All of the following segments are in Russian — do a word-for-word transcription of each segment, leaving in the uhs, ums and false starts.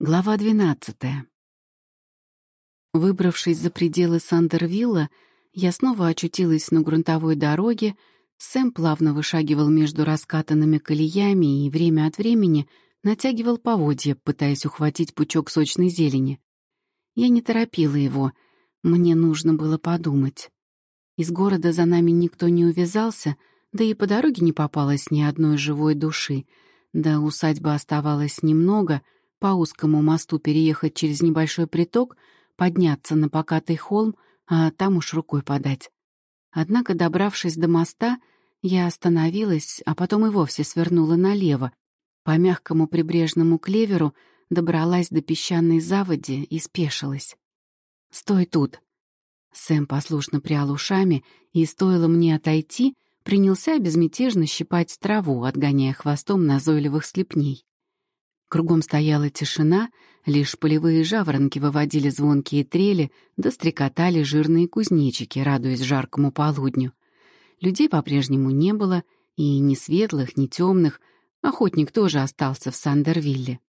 Глава двенадцатая. Выбравшись за пределы Сандервилла, я снова очутилась на грунтовой дороге. Сэм плавно вышагивал между раскатанными колеями и время от времени натягивал поводья, пытаясь ухватить пучок сочной зелени. Я не торопила его, мне нужно было подумать. Из города за нами никто не увязался, да и по дороге не попалось ни одной живой души. До усадьбы оставалось немного — по узкому мосту переехать через небольшой приток, подняться на покатый холм, а там уж рукой подать. Однако, добравшись до моста, я остановилась, а потом и вовсе свернула налево. По мягкому прибрежному клеверу добралась до песчаной заводи и спешилась. «Стой тут!» Сэм послушно прял ушами, и, стоило мне отойти, принялся безмятежно щипать траву, отгоняя хвостом назойливых слепней. Кругом стояла тишина, лишь полевые жаворонки выводили звонкие трели, да стрекотали жирные кузнечики, радуясь жаркому полудню. Людей по-прежнему не было, и ни светлых, ни темных. Охотник тоже остался в Сандервилле.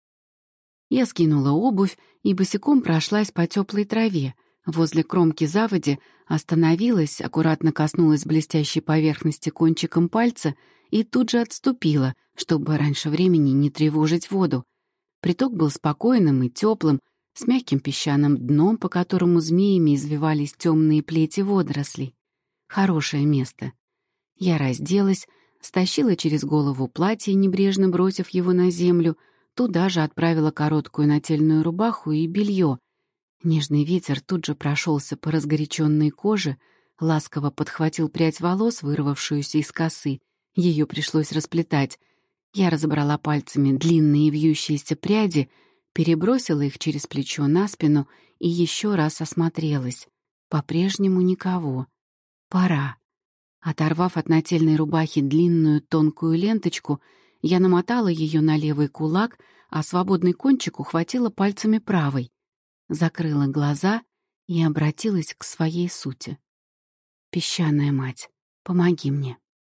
Я скинула обувь и босиком прошлась по теплой траве. Возле кромки заводи остановилась, аккуратно коснулась блестящей поверхности кончиком пальца и тут же отступила, чтобы раньше времени не тревожить воду. Приток был спокойным и теплым, с мягким песчаным дном, по которому змеями извивались темные плети водорослей. Хорошее место. Я разделась, стащила через голову платье, небрежно бросив его на землю, туда же отправила короткую нательную рубаху и белье. Нежный ветер тут же прошелся по разгоряченной коже, ласково подхватил прядь волос, вырвавшуюся из косы. Ее пришлось расплетать. Я разобрала пальцами длинные вьющиеся пряди, перебросила их через плечо на спину и еще раз осмотрелась. По-прежнему никого. Пора. Оторвав от нательной рубахи длинную тонкую ленточку, я намотала ее на левый кулак, а свободный кончик ухватила пальцами правой. Закрыла глаза и обратилась к своей сути. «Песчаная мать, помоги мне».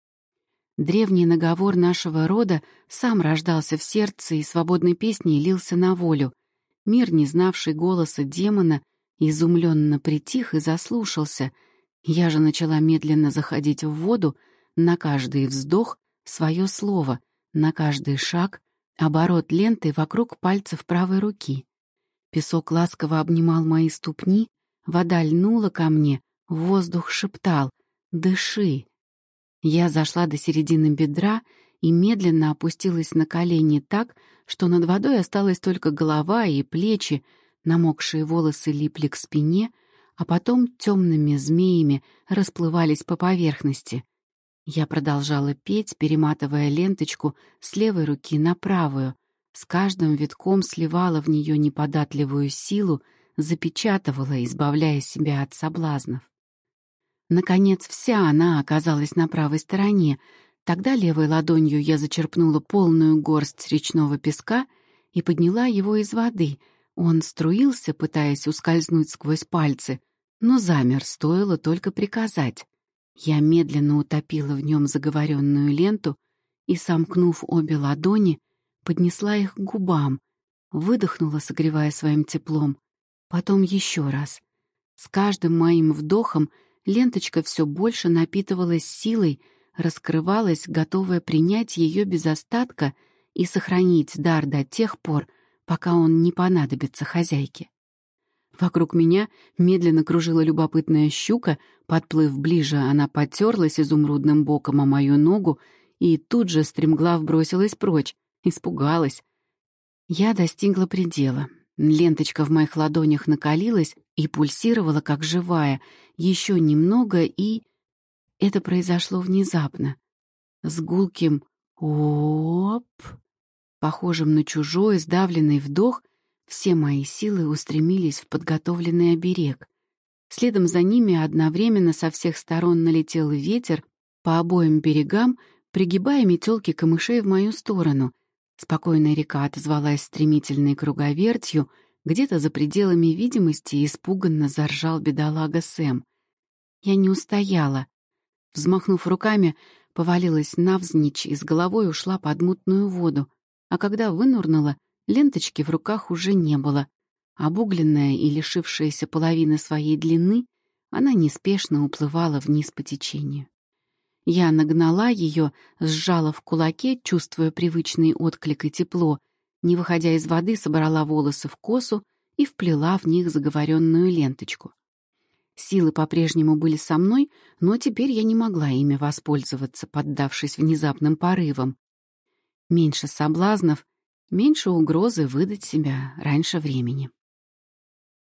Древний наговор нашего рода сам рождался в сердце и свободной песней лился на волю. Мир, не знавший голоса демона, изумленно притих и заслушался. Я же начала медленно заходить в воду, на каждый вздох — свое слово, на каждый шаг — оборот ленты вокруг пальцев правой руки. Песок ласково обнимал мои ступни, вода льнула ко мне, воздух шептал «Дыши». Я зашла до середины бедра и медленно опустилась на колени так, что над водой осталась только голова и плечи, намокшие волосы липли к спине, а потом темными змеями расплывались по поверхности. Я продолжала петь, перематывая ленточку с левой руки на правую, с каждым витком сливала в нее неподатливую силу, запечатывала, избавляя себя от соблазнов. Наконец, вся она оказалась на правой стороне. Тогда левой ладонью я зачерпнула полную горсть речного песка и подняла его из воды. Он струился, пытаясь ускользнуть сквозь пальцы, но замер, стоило только приказать. Я медленно утопила в нем заговоренную ленту и, сомкнув обе ладони, поднесла их к губам, выдохнула, согревая своим теплом. Потом еще раз. С каждым моим вдохом ленточка все больше напитывалась силой, раскрывалась, готовая принять ее без остатка и сохранить дар до тех пор, пока он не понадобится хозяйке. Вокруг меня медленно кружила любопытная щука, подплыв ближе, она потерлась изумрудным боком о мою ногу и тут же стремглав бросилась прочь, испугалась. Я достигла предела. Ленточка в моих ладонях накалилась и пульсировала, как живая. Еще немного, и... Это произошло внезапно. С гулким «оп», похожим на чужой сдавленный вдох, все мои силы устремились в подготовленный оберег. Следом за ними одновременно со всех сторон налетел ветер по обоим берегам, пригибая метелки камышей в мою сторону. Спокойная река отозвалась стремительной круговертью, где-то за пределами видимости испуганно заржал бедолага Сэм. Я не устояла. Взмахнув руками, повалилась навзничь и с головой ушла под мутную воду, а когда вынурнула, Ленточки в руках уже не было. Обугленная и лишившаяся половины своей длины, она неспешно уплывала вниз по течению. Я нагнала ее, сжала в кулаке, чувствуя привычный отклик и тепло, не выходя из воды, собрала волосы в косу и вплела в них заговоренную ленточку. Силы по-прежнему были со мной, но теперь я не могла ими воспользоваться, поддавшись внезапным порывам. Меньше соблазнов, меньше угрозы выдать себя раньше времени.